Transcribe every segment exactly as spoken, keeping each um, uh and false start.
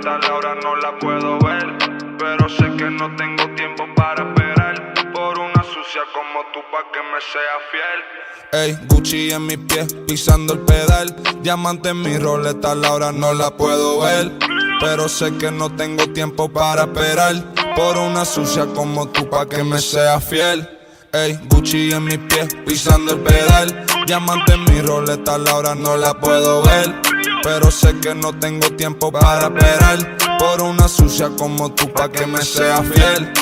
tal hora no la puedo ver, pero sé que no tengo tiempo para esperar por una sucia como tú pa' que me sea fiel. Ey, Gucci en mis pies, pisando el pedal. Diamante en mi roleta, la hora no la puedo ver, pero sé que no tengo tiempo para esperar por una sucia como tú pa' que me sea fiel. Ey, Gucci en mis pies, pisando el pedal. Diamante en mi roleta, la hora no la puedo ver, pero sé que no tengo tiempo para esperar por una sucia como tú pa' que me sea fiel.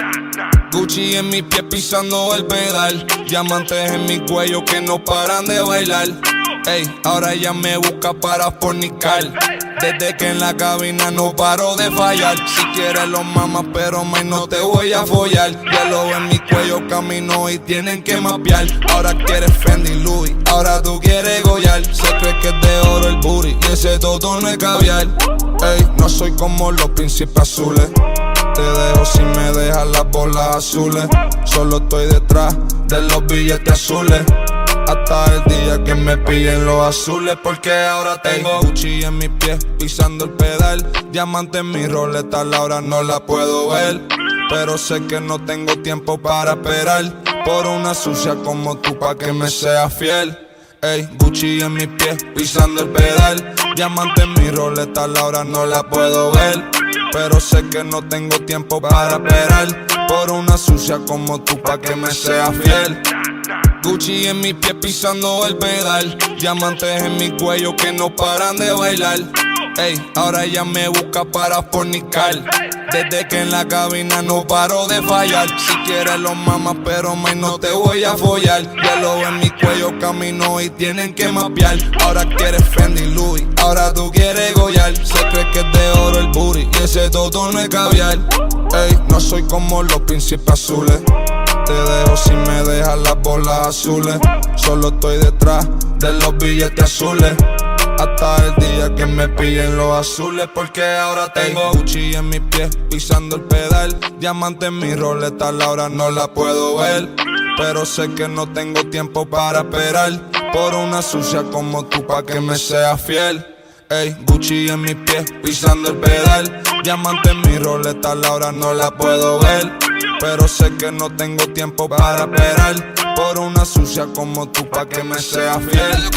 Gucci en mis pies pisando el pedal. Diamantes en mi cuello que no paran de bailar. Ey, ahora ella me busca para fornicar. Desde que en la cabina no paro de fallar. Si quieres lo mamas, pero más no te voy a follar. Hielo en mi cuello camino y tienen que mapear. Ahora quieres Fendi Louis, ahora tú quieres Goyal. Se cree que es de oro el booty y ese todo no es caviar. Ey, no soy como los príncipes azules. Te dejo si me dejas las bolas azules. Solo estoy detrás de los billetes azules hasta el día que me pillen los azules, porque ahora tengo Gucci en mis pies, pisando el pedal. Diamante en mi roleta, la hora no la puedo ver, pero sé que no tengo tiempo para esperar por una sucia como tú pa' que me sea fiel. Ey, Gucci en mis pies, pisando el pedal. Diamante en mi roleta, la hora no la puedo ver, pero sé que no tengo tiempo para esperar por una sucia como tú pa' que me sea fiel. Gucci en mis pies pisando el pedal. Diamantes en mi cuello que no paran de bailar. Ey, ahora ella me busca para fornicar. Desde que en la cabina no paro de fallar. Si quieres lo mamas, pero más no te voy a follar. Hielo en mi cuello camino y tienen que mapear. Ahora quieres Fendi Louis, ahora tú quieres Goyal. Se cree que es de oro el booty y ese todo no es caviar. Ey, no soy como los príncipes azules. Te dejo si me dejas las bolas azules. Solo estoy detrás de los billetes azules hasta el día que me pillen los azules, porque ahora tengo Gucci en mis pies, pisando el pedal. Diamante en mi roleta, la hora no la puedo ver, pero sé que no tengo tiempo para esperar por una sucia como tú pa' que me sea fiel. Ey, Gucci en mis pies, pisando el pedal. Diamante en mi roleta, la hora no la puedo ver, pero sé que no tengo tiempo para esperar por una sucia como tú pa' que me sea fiel.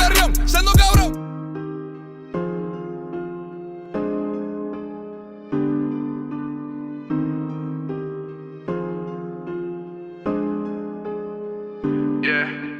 Yeah.